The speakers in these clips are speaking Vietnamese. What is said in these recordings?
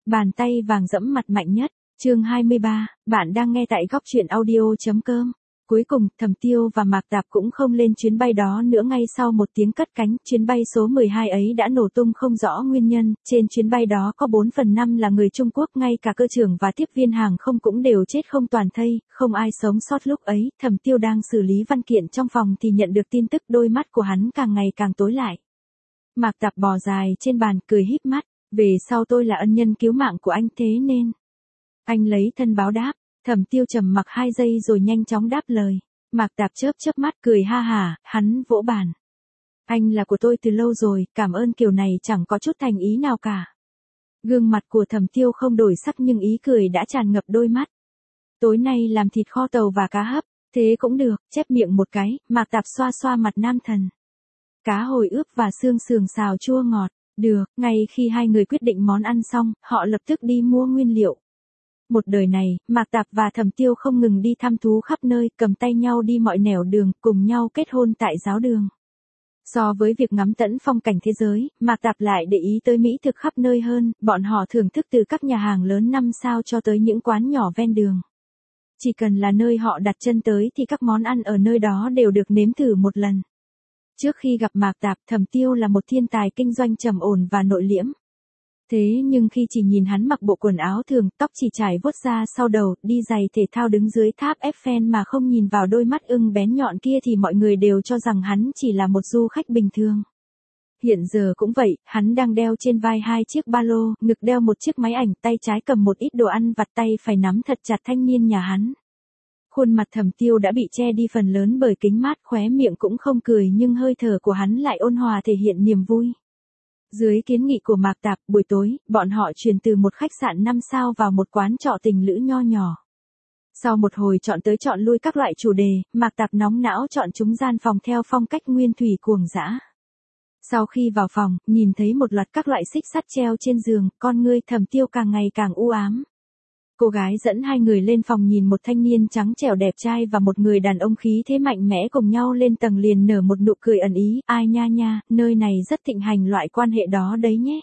Bàn tay vàng dẫm mặt mạnh nhất, chương 23, bạn đang nghe tại góc truyện audio.com. Cuối cùng, Thẩm Tiêu và Mạc Tạp cũng không lên chuyến bay đó nữa. Ngay sau một tiếng cất cánh, chuyến bay số 12 ấy đã nổ tung không rõ nguyên nhân. Trên chuyến bay đó có 4/5 là người Trung Quốc, ngay cả cơ trưởng và tiếp viên hàng không cũng đều chết không toàn thây, không ai sống sót. Lúc ấy, Thẩm Tiêu đang xử lý văn kiện trong phòng thì nhận được tin tức, đôi mắt của hắn càng ngày càng tối lại. Mạc Tạp bò dài trên bàn, cười híp mắt. Về sau tôi là ân nhân cứu mạng của anh, thế nên anh lấy thân báo đáp. Thẩm Tiêu trầm mặc 2 giây rồi nhanh chóng đáp lời. Mạc Tạp chớp mắt cười ha hả, hắn vỗ bàn. Anh là của tôi từ lâu rồi, cảm ơn kiểu này chẳng có chút thành ý nào cả. Gương mặt của Thẩm Tiêu không đổi sắc nhưng ý cười đã tràn ngập đôi mắt. Tối nay làm thịt kho tàu và cá hấp, thế cũng được, chép miệng một cái, Mạc Tạp xoa xoa mặt nam thần. Cá hồi ướp và xương sườn xào chua ngọt, được, ngay khi hai người quyết định món ăn xong, họ lập tức đi mua nguyên liệu. Một đời này, Mạc Tạp và Thẩm Tiêu không ngừng đi thăm thú khắp nơi, cầm tay nhau đi mọi nẻo đường, cùng nhau kết hôn tại giáo đường. So với việc ngắm tận phong cảnh thế giới, Mạc Tạp lại để ý tới mỹ thực khắp nơi hơn, bọn họ thưởng thức từ các nhà hàng lớn 5 sao cho tới những quán nhỏ ven đường. Chỉ cần là nơi họ đặt chân tới thì các món ăn ở nơi đó đều được nếm thử một lần. Trước khi gặp Mạc Tạp, Thẩm Tiêu là một thiên tài kinh doanh trầm ổn và nội liễm. Thế nhưng khi chỉ nhìn hắn mặc bộ quần áo thường, tóc chỉ trải vuốt ra sau đầu, đi giày thể thao đứng dưới tháp Eiffel mà không nhìn vào đôi mắt ưng bén nhọn kia thì mọi người đều cho rằng hắn chỉ là một du khách bình thường. Hiện giờ cũng vậy, hắn đang đeo trên vai 2 chiếc ba lô, ngực đeo một chiếc máy ảnh, tay trái cầm một ít đồ ăn vặt, tay phải nắm thật chặt thanh niên nhà hắn. Khuôn mặt Thẩm Tiêu đã bị che đi phần lớn bởi kính mát, khóe miệng cũng không cười nhưng hơi thở của hắn lại ôn hòa thể hiện niềm vui. Dưới kiến nghị của Mạc Tạp, buổi tối, bọn họ chuyển từ một khách sạn 5 sao vào một quán trọ tình lữ nho nhỏ. Sau một hồi chọn tới chọn lui các loại chủ đề, Mạc Tạp nóng não chọn chúng gian phòng theo phong cách nguyên thủy cuồng dã. Sau khi vào phòng, nhìn thấy một loạt các loại xích sắt treo trên giường, con ngươi Thẩm Tiêu càng ngày càng u ám. Cô gái dẫn hai người lên phòng nhìn một thanh niên trắng trẻo đẹp trai và một người đàn ông khí thế mạnh mẽ cùng nhau lên tầng liền nở một nụ cười ẩn ý, ai nha nha, nơi này rất thịnh hành loại quan hệ đó đấy nhé.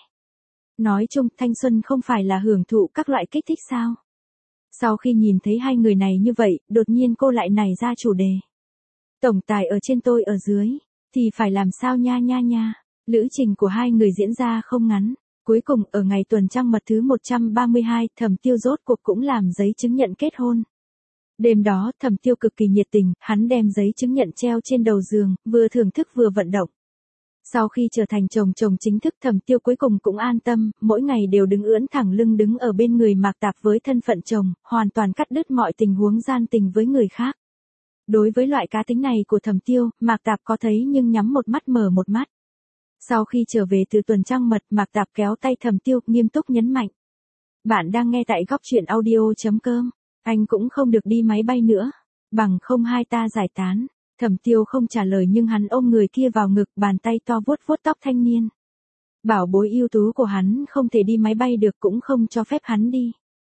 Nói chung, thanh xuân không phải là hưởng thụ các loại kích thích sao? Sau khi nhìn thấy hai người này như vậy, đột nhiên cô lại nảy ra chủ đề. Tổng tài ở trên tôi ở dưới, thì phải làm sao nha nha nha. Lữ trình của hai người diễn ra không ngắn. Cuối cùng, ở ngày tuần trăng mật thứ 132, Thẩm Tiêu rốt cuộc cũng làm giấy chứng nhận kết hôn. Đêm đó, Thẩm Tiêu cực kỳ nhiệt tình, hắn đem giấy chứng nhận treo trên đầu giường, vừa thưởng thức vừa vận động. Sau khi trở thành chồng chính thức, Thẩm Tiêu cuối cùng cũng an tâm, mỗi ngày đều đứng ưỡn thẳng lưng đứng ở bên người Mạc Tạp với thân phận chồng, hoàn toàn cắt đứt mọi tình huống gian tình với người khác. Đối với loại cá tính này của Thẩm Tiêu, Mạc Tạp có thấy nhưng nhắm một mắt mở một mắt. Sau khi trở về từ tuần trăng mật, Mạc Tạp kéo tay Thẩm Tiêu, nghiêm túc nhấn mạnh. Bạn đang nghe tại góc truyện audio.com. Anh cũng không được đi máy bay nữa. Bằng không hai ta giải tán. Thẩm Tiêu không trả lời nhưng hắn ôm người kia vào ngực, bàn tay to vuốt vuốt tóc thanh niên. Bảo bối ưu tú của hắn không thể đi máy bay được, cũng không cho phép hắn đi.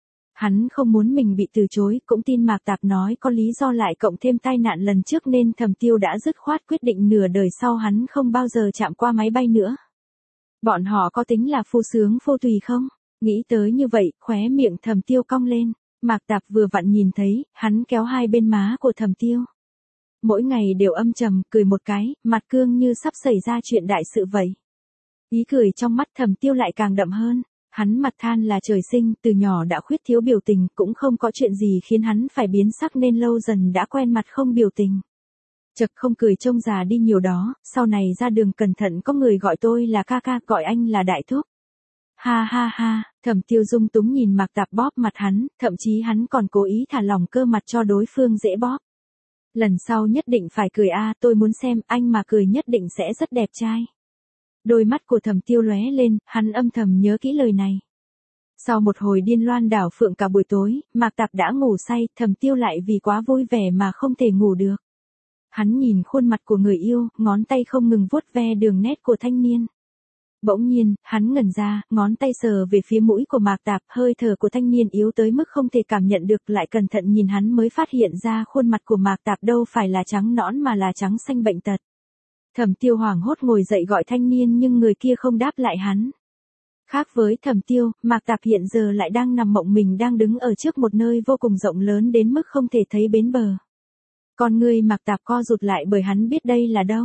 Hắn không muốn mình bị từ chối, cũng tin Mạc Tạp nói có lý do, lại cộng thêm tai nạn lần trước nên Thẩm Tiêu đã dứt khoát quyết định nửa đời sau hắn không bao giờ chạm qua máy bay nữa. Bọn họ có tính là phu sướng phô tùy không? Nghĩ tới như vậy, khóe miệng Thẩm Tiêu cong lên. Mạc Tạp vừa vặn nhìn thấy, hắn kéo hai bên má của Thẩm Tiêu. Mỗi ngày đều âm trầm, cười một cái, mặt cương như sắp xảy ra chuyện đại sự vậy. Ý cười trong mắt Thẩm Tiêu lại càng đậm hơn. Hắn mặt than là trời sinh, từ nhỏ đã khuyết thiếu biểu tình, cũng không có chuyện gì khiến hắn phải biến sắc nên lâu dần đã quen mặt không biểu tình. Chật không cười trông già đi nhiều đó, sau này ra đường cẩn thận có người gọi tôi là ca ca, gọi anh là đại thúc. Ha ha ha, Thẩm Tiêu dung túng nhìn Mạc Tạp bóp mặt hắn, thậm chí hắn còn cố ý thả lỏng cơ mặt cho đối phương dễ bóp. Lần sau nhất định phải cười a, tôi muốn xem anh mà cười nhất định sẽ rất đẹp trai. Đôi mắt của Thẩm Tiêu lóe lên, hắn âm thầm nhớ kỹ lời này. Sau một hồi điên loan đảo phượng cả buổi tối, Mạc Tạp đã ngủ say, Thẩm Tiêu lại vì quá vui vẻ mà không thể ngủ được. Hắn nhìn khuôn mặt của người yêu, ngón tay không ngừng vuốt ve đường nét của thanh niên. Bỗng nhiên, hắn ngẩn ra, ngón tay sờ về phía mũi của Mạc Tạp, hơi thở của thanh niên yếu tới mức không thể cảm nhận được, lại cẩn thận nhìn hắn mới phát hiện ra khuôn mặt của Mạc Tạp đâu phải là trắng nõn mà là trắng xanh bệnh tật. Thẩm Tiêu hoảng hốt ngồi dậy gọi thanh niên nhưng người kia không đáp lại hắn. Khác với Thẩm Tiêu, Mạc Tạp hiện giờ lại đang nằm mộng mình đang đứng ở trước một nơi vô cùng rộng lớn đến mức không thể thấy bến bờ. Con người Mạc Tạp co rụt lại bởi hắn biết đây là đâu.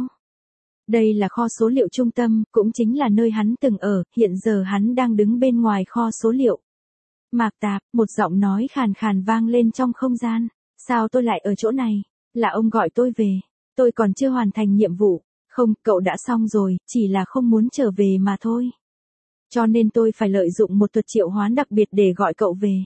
Đây là kho số liệu trung tâm, cũng chính là nơi hắn từng ở, hiện giờ hắn đang đứng bên ngoài kho số liệu. Mạc Tạp, một giọng nói khàn khàn vang lên trong không gian. Sao tôi lại ở chỗ này? Là ông gọi tôi về. Tôi còn chưa hoàn thành nhiệm vụ. Không, cậu đã xong rồi, chỉ là không muốn trở về mà thôi. Cho nên tôi phải lợi dụng một thuật triệu hoán đặc biệt để gọi cậu về.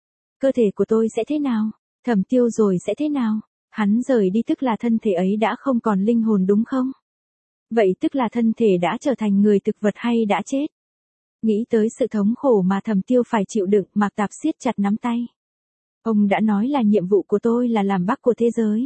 Cơ thể của tôi sẽ thế nào? Thẩm Tiêu rồi sẽ thế nào? Hắn rời đi tức là thân thể ấy đã không còn linh hồn đúng không? Vậy tức là thân thể đã trở thành người thực vật hay đã chết? Nghĩ tới sự thống khổ mà Thẩm Tiêu phải chịu đựng, Mạc Tạp siết chặt nắm tay. Ông đã nói là nhiệm vụ của tôi là làm bác của thế giới.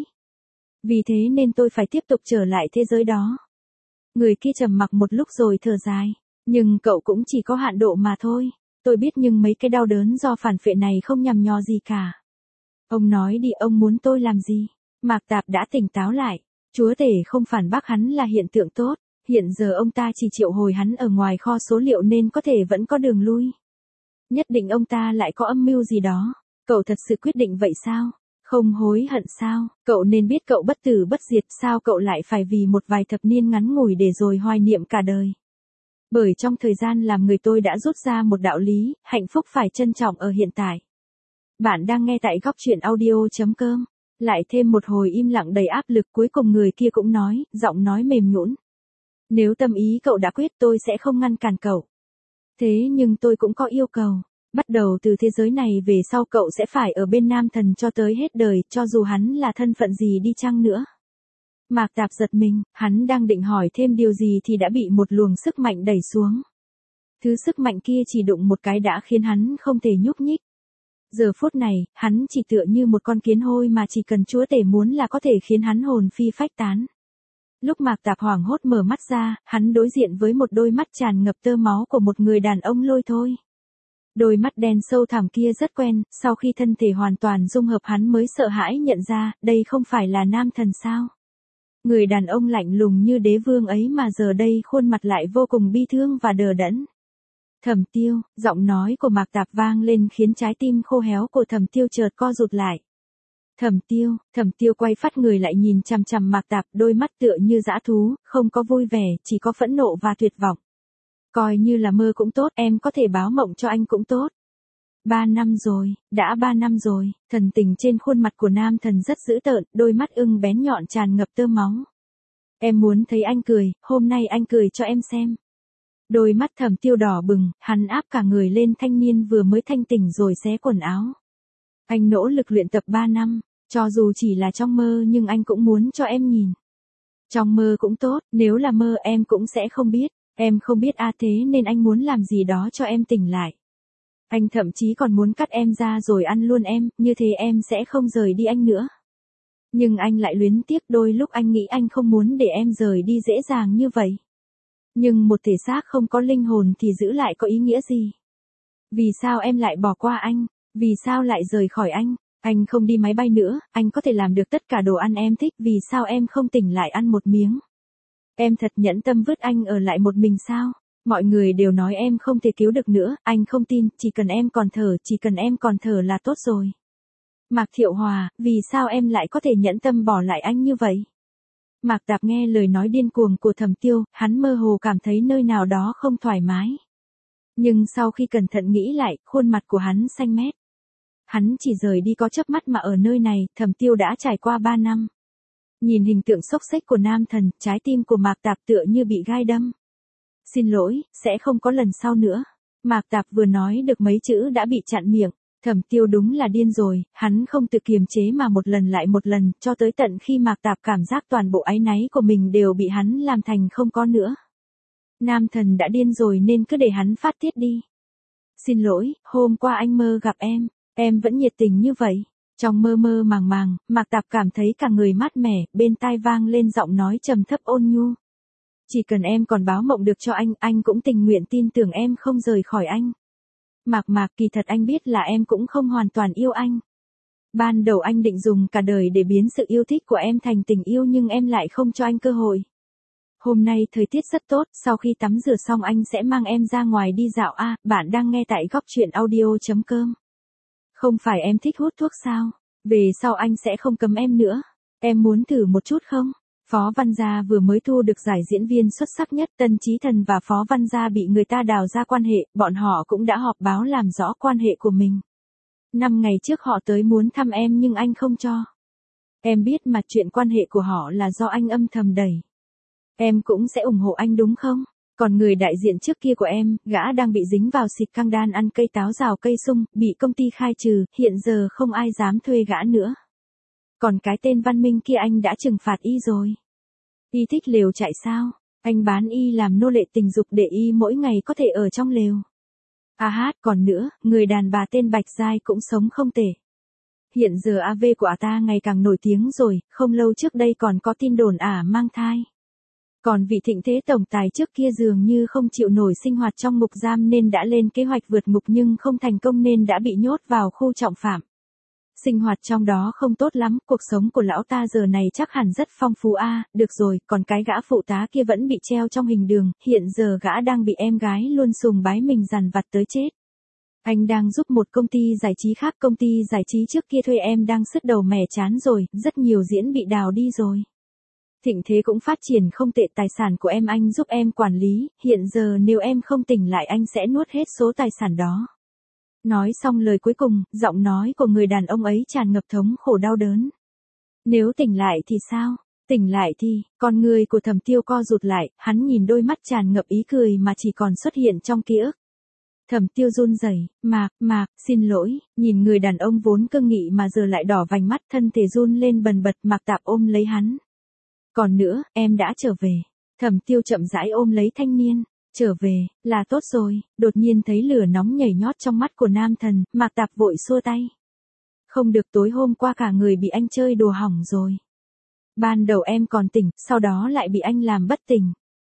Vì thế nên tôi phải tiếp tục trở lại thế giới đó. Người kia trầm mặc một lúc rồi thở dài. Nhưng cậu cũng chỉ có hạn độ mà thôi. Tôi biết nhưng mấy cái đau đớn do phản phệ này không nhằm nhò gì cả. Ông nói đi, ông muốn tôi làm gì? Mạc Tạp đã tỉnh táo lại. Chúa tể không phản bác hắn là hiện tượng tốt. Hiện giờ ông ta chỉ triệu hồi hắn ở ngoài kho số liệu nên có thể vẫn có đường lui. Nhất định ông ta lại có âm mưu gì đó. Cậu thật sự quyết định vậy sao? Không hối hận sao? Cậu nên biết cậu bất tử bất diệt, sao cậu lại phải vì một vài thập niên ngắn ngủi để rồi hoài niệm cả đời? Bởi trong thời gian làm người tôi đã rút ra một đạo lý, hạnh phúc phải trân trọng ở hiện tại. Bạn đang nghe tại góc chuyện audio.com. Lại thêm một hồi im lặng đầy áp lực, cuối cùng người kia cũng nói, giọng nói mềm nhũn. Nếu tâm ý cậu đã quyết tôi sẽ không ngăn cản cậu. Thế nhưng tôi cũng có yêu cầu. Bắt đầu từ thế giới này về sau cậu sẽ phải ở bên nam thần cho tới hết đời, cho dù hắn là thân phận gì đi chăng nữa. Mạc Tạp giật mình, hắn đang định hỏi thêm điều gì thì đã bị một luồng sức mạnh đẩy xuống. Thứ sức mạnh kia chỉ đụng một cái đã khiến hắn không thể nhúc nhích. Giờ phút này, hắn chỉ tựa như một con kiến hôi mà chỉ cần chúa tể muốn là có thể khiến hắn hồn phi phách tán. Lúc Mạc Tạp hoảng hốt mở mắt ra, hắn đối diện với một đôi mắt tràn ngập tơ máu của một người đàn ông lôi thôi. Đôi mắt đen sâu thẳm kia rất quen, sau khi thân thể hoàn toàn dung hợp hắn mới sợ hãi nhận ra, đây không phải là nam thần sao. Người đàn ông lạnh lùng như đế vương ấy mà giờ đây khuôn mặt lại vô cùng bi thương và đờ đẫn. Thẩm Tiêu, giọng nói của Mạc Tạp vang lên khiến trái tim khô héo của Thẩm Tiêu chợt co rụt lại. Thẩm Tiêu quay phát người lại nhìn chằm chằm Mạc Tạp, đôi mắt tựa như dã thú, không có vui vẻ, chỉ có phẫn nộ và tuyệt vọng. Coi như là mơ cũng tốt, em có thể báo mộng cho anh cũng tốt. 3 năm rồi, đã 3 năm rồi, thần tình trên khuôn mặt của nam thần rất dữ tợn, đôi mắt ưng bén nhọn tràn ngập tơ máu. Em muốn thấy anh cười, hôm nay anh cười cho em xem. Đôi mắt Thẩm Tiêu đỏ bừng, hắn áp cả người lên thanh niên vừa mới thanh tỉnh rồi xé quần áo. Anh nỗ lực luyện tập 3 năm, cho dù chỉ là trong mơ nhưng anh cũng muốn cho em nhìn. Trong mơ cũng tốt, nếu là mơ em cũng sẽ không biết. Em không biết thế nên anh muốn làm gì đó cho em tỉnh lại. Anh thậm chí còn muốn cắt em ra rồi ăn luôn em, như thế em sẽ không rời đi anh nữa. Nhưng anh lại luyến tiếc, đôi lúc anh nghĩ anh không muốn để em rời đi dễ dàng như vậy. Nhưng một thể xác không có linh hồn thì giữ lại có ý nghĩa gì? Vì sao em lại bỏ qua anh? Vì sao lại rời khỏi anh? Anh không đi máy bay nữa, anh có thể làm được tất cả đồ ăn em thích, vì sao em không tỉnh lại ăn một miếng? Em thật nhẫn tâm vứt anh ở lại một mình sao? Mọi người đều nói em không thể cứu được nữa, anh không tin, chỉ cần em còn thở là tốt rồi. Mạc Thiệu Hòa, vì sao em lại có thể nhẫn tâm bỏ lại anh như vậy? Mạc Tạp nghe lời nói điên cuồng của Thẩm Tiêu, hắn mơ hồ cảm thấy nơi nào đó không thoải mái. Nhưng sau khi cẩn thận nghĩ lại, khuôn mặt của hắn xanh mét. Hắn chỉ rời đi có chớp mắt mà ở nơi này, Thẩm Tiêu đã trải qua 3 năm. Nhìn hình tượng xốc xếch của nam thần, trái tim của Mạc Tạp tựa như bị gai đâm. Xin lỗi, sẽ không có lần sau nữa. Mạc Tạp vừa nói được mấy chữ đã bị chặn miệng. Thẩm Tiêu đúng là điên rồi, hắn không tự kiềm chế mà một lần lại một lần, cho tới tận khi Mạc Tạp cảm giác toàn bộ áy náy của mình đều bị hắn làm thành không có nữa. Nam thần đã điên rồi nên cứ để hắn phát tiết đi. Xin lỗi, hôm qua anh mơ gặp em vẫn nhiệt tình như vậy. Trong mơ mơ màng màng, Mạc Tạp cảm thấy cả người mát mẻ, bên tai vang lên giọng nói trầm thấp ôn nhu. Chỉ cần em còn báo mộng được cho anh cũng tình nguyện tin tưởng em không rời khỏi anh. Mạc, kỳ thật anh biết là em cũng không hoàn toàn yêu anh. Ban đầu anh định dùng cả đời để biến sự yêu thích của em thành tình yêu nhưng em lại không cho anh cơ hội. Hôm nay thời tiết rất tốt, sau khi tắm rửa xong anh sẽ mang em ra ngoài đi dạo a. Bạn đang nghe tại góc truyện audio.com. Không phải em thích hút thuốc sao? Về sau anh sẽ không cấm em nữa. Em muốn thử một chút không? Phó Văn Gia vừa mới thu được giải diễn viên xuất sắc nhất. Tân Chí Thần và Phó Văn Gia bị người ta đào ra quan hệ, bọn họ cũng đã họp báo làm rõ quan hệ của mình. 5 ngày trước họ tới muốn thăm em nhưng anh không cho. Em biết mà chuyện quan hệ của họ là do anh âm thầm đẩy. Em cũng sẽ ủng hộ anh đúng không? Còn người đại diện trước kia của em, gã đang bị dính vào xịt căng đan ăn cây táo rào cây sung, bị công ty khai trừ, hiện giờ không ai dám thuê gã nữa. Còn cái tên Văn Minh kia anh đã trừng phạt y rồi. Y thích lều chạy sao? Anh bán y làm nô lệ tình dục để y mỗi ngày có thể ở trong lều. À hát, còn nữa, người đàn bà tên Bạch Giai cũng sống không tệ. Hiện giờ AV của ta ngày càng nổi tiếng rồi, không lâu trước đây còn có tin đồn mang thai. Còn vị thịnh thế tổng tài trước kia dường như không chịu nổi sinh hoạt trong ngục giam nên đã lên kế hoạch vượt ngục nhưng không thành công nên đã bị nhốt vào khu trọng phạm. Sinh hoạt trong đó không tốt lắm, cuộc sống của lão ta giờ này chắc hẳn rất phong phú được rồi, còn cái gã phụ tá kia vẫn bị treo trong hình đường, hiện giờ gã đang bị em gái luôn sùng bái mình dằn vặt tới chết. Anh đang giúp một công ty giải trí khác, công ty giải trí trước kia thuê em đang sứt đầu mẻ chán rồi, rất nhiều diễn bị đào đi rồi. Thịnh thế cũng phát triển không tệ, tài sản của em anh giúp em quản lý, hiện giờ nếu em không tỉnh lại anh sẽ nuốt hết số tài sản đó. Nói xong lời cuối cùng, giọng nói của người đàn ông ấy tràn ngập thống khổ đau đớn. Nếu tỉnh lại thì sao? Tỉnh lại thì, con người của Thẩm Tiêu co rụt lại, hắn nhìn đôi mắt tràn ngập ý cười mà chỉ còn xuất hiện trong ký ức. Thẩm Tiêu run rẩy, Mạc, xin lỗi, nhìn người đàn ông vốn cương nghị mà giờ lại đỏ vành mắt, thân thể run lên bần bật. Mạc Tạp ôm lấy hắn. Còn nữa, em đã trở về. Thẩm Tiêu chậm rãi ôm lấy thanh niên. Trở về, là tốt rồi. Đột nhiên thấy lửa nóng nhảy nhót trong mắt của nam thần, Mạc Tạp vội xua tay. Không được, tối hôm qua cả người bị anh chơi đùa hỏng rồi. Ban đầu em còn tỉnh, sau đó lại bị anh làm bất tỉnh.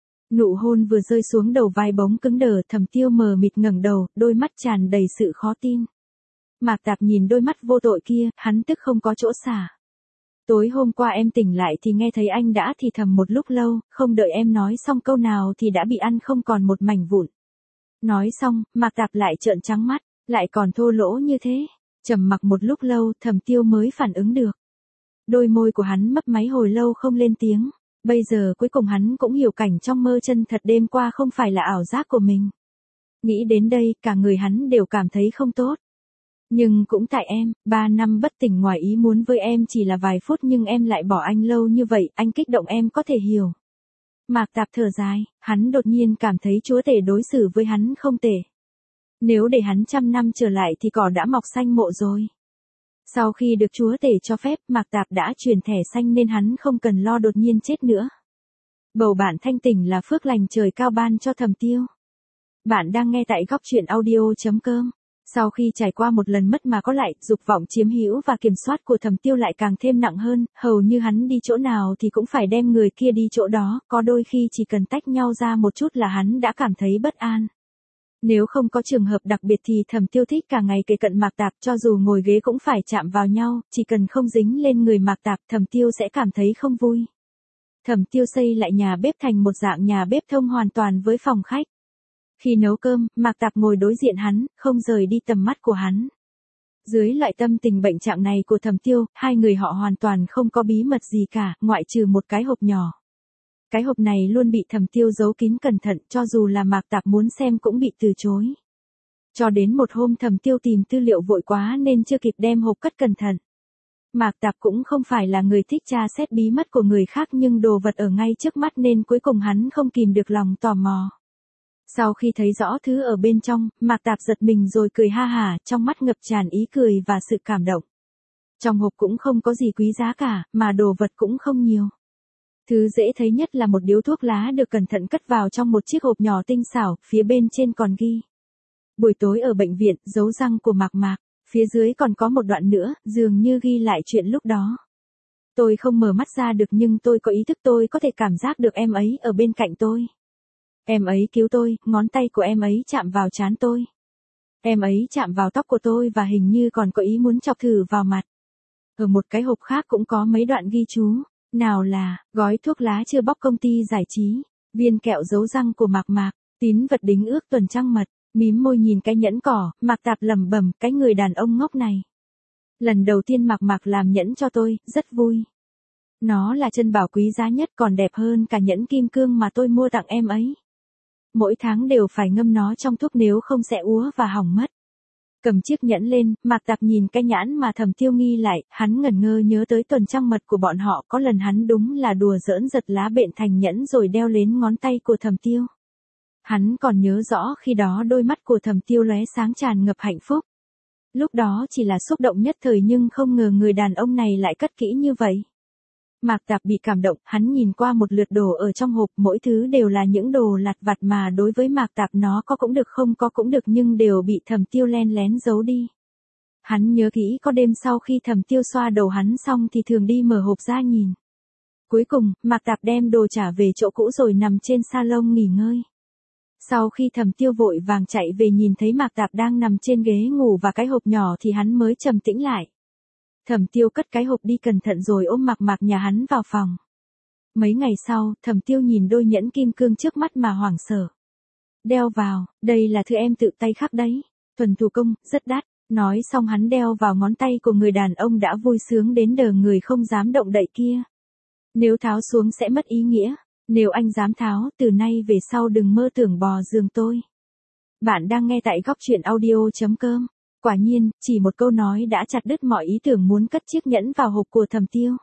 Nụ hôn vừa rơi xuống đầu vai bóng cứng đờ, Thẩm Tiêu mờ mịt ngẩng đầu, đôi mắt tràn đầy sự khó tin. Mạc Tạp nhìn đôi mắt vô tội kia, hắn tức không có chỗ xả. Tối hôm qua em tỉnh lại thì nghe thấy anh đã thì thầm một lúc lâu, không đợi em nói xong câu nào thì đã bị ăn không còn một mảnh vụn. Nói xong, Mạc Tạp lại trợn trắng mắt, lại còn thô lỗ như thế. Trầm mặc một lúc lâu, Thẩm Tiêu mới phản ứng được. Đôi môi của hắn mấp máy hồi lâu không lên tiếng. Bây giờ cuối cùng hắn cũng hiểu cảnh trong mơ chân thật đêm qua không phải là ảo giác của mình. Nghĩ đến đây, cả người hắn đều cảm thấy không tốt. Nhưng cũng tại em, 3 năm bất tỉnh ngoài ý muốn với em chỉ là vài phút nhưng em lại bỏ anh lâu như vậy, anh kích động em có thể hiểu. Mạc Tạp thở dài, hắn đột nhiên cảm thấy chúa tể đối xử với hắn không tệ. Nếu để hắn 100 năm trở lại thì cỏ đã mọc xanh mộ rồi. Sau khi được chúa tể cho phép, Mạc Tạp đã chuyển thẻ xanh nên hắn không cần lo đột nhiên chết nữa. Bầu bạn thanh tỉnh là phước lành trời cao ban cho Thẩm Tiêu. Bạn đang nghe tại góc truyện audio.com. Sau khi trải qua một lần mất mà có lại, dục vọng chiếm hữu và kiểm soát của Thẩm Tiêu lại càng thêm nặng hơn, hầu như hắn đi chỗ nào thì cũng phải đem người kia đi chỗ đó, có đôi khi chỉ cần tách nhau ra một chút là hắn đã cảm thấy bất an. Nếu không có trường hợp đặc biệt thì Thẩm Tiêu thích cả ngày kề cận Mạc Tạp, cho dù ngồi ghế cũng phải chạm vào nhau, chỉ cần không dính lên người Mạc Tạp, Thẩm Tiêu sẽ cảm thấy không vui. Thẩm Tiêu xây lại nhà bếp thành một dạng nhà bếp thông hoàn toàn với phòng khách. Khi nấu cơm, Mạc Tạp ngồi đối diện hắn, không rời đi tầm mắt của hắn. Dưới loại tâm tình bệnh trạng này của Thẩm Tiêu, hai người họ hoàn toàn không có bí mật gì cả, ngoại trừ một cái hộp nhỏ. Cái hộp này luôn bị Thẩm Tiêu giấu kín cẩn thận, cho dù là Mạc Tạp muốn xem cũng bị từ chối. Cho đến một hôm Thẩm Tiêu tìm tư liệu vội quá nên chưa kịp đem hộp cất cẩn thận. Mạc Tạp cũng không phải là người thích tra xét bí mật của người khác nhưng đồ vật ở ngay trước mắt nên cuối cùng hắn không kìm được lòng tò mò. Sau khi thấy rõ thứ ở bên trong, Mạc Tạp giật mình rồi cười ha hả, trong mắt ngập tràn ý cười và sự cảm động. Trong hộp cũng không có gì quý giá cả, mà đồ vật cũng không nhiều. Thứ dễ thấy nhất là một điếu thuốc lá được cẩn thận cất vào trong một chiếc hộp nhỏ tinh xảo, phía bên trên còn ghi. Buổi tối ở bệnh viện, dấu răng của Mạc Mạc, phía dưới còn có một đoạn nữa, dường như ghi lại chuyện lúc đó. Tôi không mở mắt ra được nhưng tôi có ý thức, tôi có thể cảm giác được em ấy ở bên cạnh tôi. Em ấy cứu tôi, ngón tay của em ấy chạm vào trán tôi. Em ấy chạm vào tóc của tôi và hình như còn có ý muốn chọc thử vào mặt. Ở một cái hộp khác cũng có mấy đoạn ghi chú. Nào là, gói thuốc lá chưa bóc công ty giải trí, viên kẹo dấu răng của Mạc Mạc, tín vật đính ước tuần trăng mật, mím môi nhìn cái nhẫn cỏ, Mạc Tạp lẩm bẩm, cái người đàn ông ngốc này. Lần đầu tiên Mạc Mạc làm nhẫn cho tôi, rất vui. Nó là chân bảo quý giá nhất, còn đẹp hơn cả nhẫn kim cương mà tôi mua tặng em ấy. Mỗi tháng đều phải ngâm nó trong thuốc, nếu không sẽ úa và hỏng mất. Cầm chiếc nhẫn lên, Mạc Tạp nhìn cái nhãn mà Thẩm Tiêu nghi lại, hắn ngẩn ngơ nhớ tới tuần trăng mật của bọn họ, có lần hắn đúng là đùa giỡn giật lá bện thành nhẫn rồi đeo lên ngón tay của Thẩm Tiêu. Hắn còn nhớ rõ khi đó đôi mắt của Thẩm Tiêu lóe sáng tràn ngập hạnh phúc. Lúc đó chỉ là xúc động nhất thời, nhưng không ngờ người đàn ông này lại cất kỹ như vậy. Mạc Tạp bị cảm động, hắn nhìn qua một lượt đồ ở trong hộp, mỗi thứ đều là những đồ lặt vặt mà đối với Mạc Tạp nó có cũng được không có cũng được, nhưng đều bị Thẩm Tiêu len lén giấu đi. Hắn nhớ kỹ có đêm sau khi Thẩm Tiêu xoa đầu hắn xong thì thường đi mở hộp ra nhìn. Cuối cùng, Mạc Tạp đem đồ trả về chỗ cũ rồi nằm trên salon nghỉ ngơi. Sau khi Thẩm Tiêu vội vàng chạy về nhìn thấy Mạc Tạp đang nằm trên ghế ngủ và cái hộp nhỏ thì hắn mới trầm tĩnh lại. Thẩm Tiêu cất cái hộp đi cẩn thận rồi ôm Mạc Mạc nhà hắn vào phòng. Mấy ngày sau, Thẩm Tiêu nhìn đôi nhẫn kim cương trước mắt mà hoảng sợ. Đeo vào, đây là thứ em tự tay khắc đấy. Thuần thủ công, rất đắt. Nói xong hắn đeo vào ngón tay của người đàn ông đã vui sướng đến đờ người không dám động đậy kia. Nếu tháo xuống sẽ mất ý nghĩa. Nếu anh dám tháo, từ nay về sau đừng mơ tưởng bò giường tôi. Bạn đang nghe tại góc truyện audio.com. Quả nhiên, chỉ một câu nói đã chặt đứt mọi ý tưởng muốn cất chiếc nhẫn vào hộp của Thẩm Tiêu.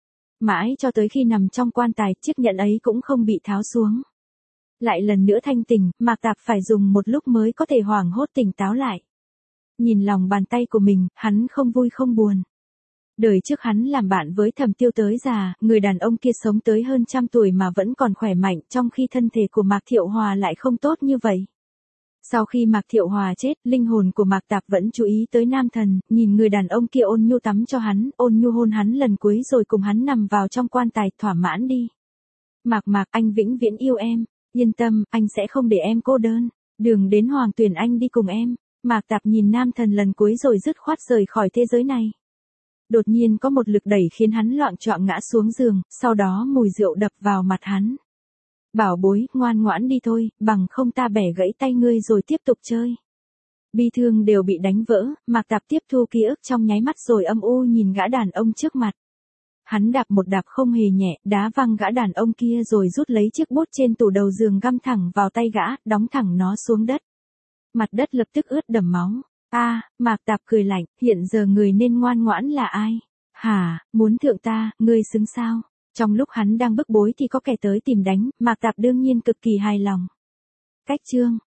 Mãi cho tới khi nằm trong quan tài, chiếc nhẫn ấy cũng không bị tháo xuống. Lại lần nữa thanh tỉnh, Mạc Tạp phải dùng một lúc mới có thể hoảng hốt tỉnh táo lại. Nhìn lòng bàn tay của mình, hắn không vui không buồn. Đời trước hắn làm bạn với Thẩm Tiêu tới già, người đàn ông kia sống tới hơn 100 tuổi mà vẫn còn khỏe mạnh, trong khi thân thể của Mạc Thiệu Hòa lại không tốt như vậy. Sau khi Mạc Thiệu Hòa chết, linh hồn của Mạc Tạp vẫn chú ý tới nam thần, nhìn người đàn ông kia ôn nhu tắm cho hắn, ôn nhu hôn hắn lần cuối rồi cùng hắn nằm vào trong quan tài, thỏa mãn đi. Mạc Mạc, anh vĩnh viễn yêu em, yên tâm, anh sẽ không để em cô đơn, đường đến Hoàng Tuyền anh đi cùng em. Mạc Tạp nhìn nam thần lần cuối rồi dứt khoát rời khỏi thế giới này. Đột nhiên có một lực đẩy khiến hắn loạng choạng ngã xuống giường, sau đó mùi rượu đập vào mặt hắn. Bảo bối, ngoan ngoãn đi thôi, bằng không ta bẻ gãy tay ngươi rồi tiếp tục chơi. Bi thương đều bị đánh vỡ, Mạc Tạp tiếp thu ký ức trong nháy mắt rồi âm u nhìn gã đàn ông trước mặt. Hắn đạp một đạp không hề nhẹ, đá văng gã đàn ông kia rồi rút lấy chiếc bút trên tủ đầu giường găm thẳng vào tay gã, đóng thẳng nó xuống đất. Mặt đất lập tức ướt đẫm máu. Mạc Tạp cười lạnh, hiện giờ người nên ngoan ngoãn là ai? Hả, muốn thượng ta, ngươi xứng sao? Trong lúc hắn đang bức bối thì có kẻ tới tìm đánh, Mạc Tạp đương nhiên cực kỳ hài lòng. Cách chương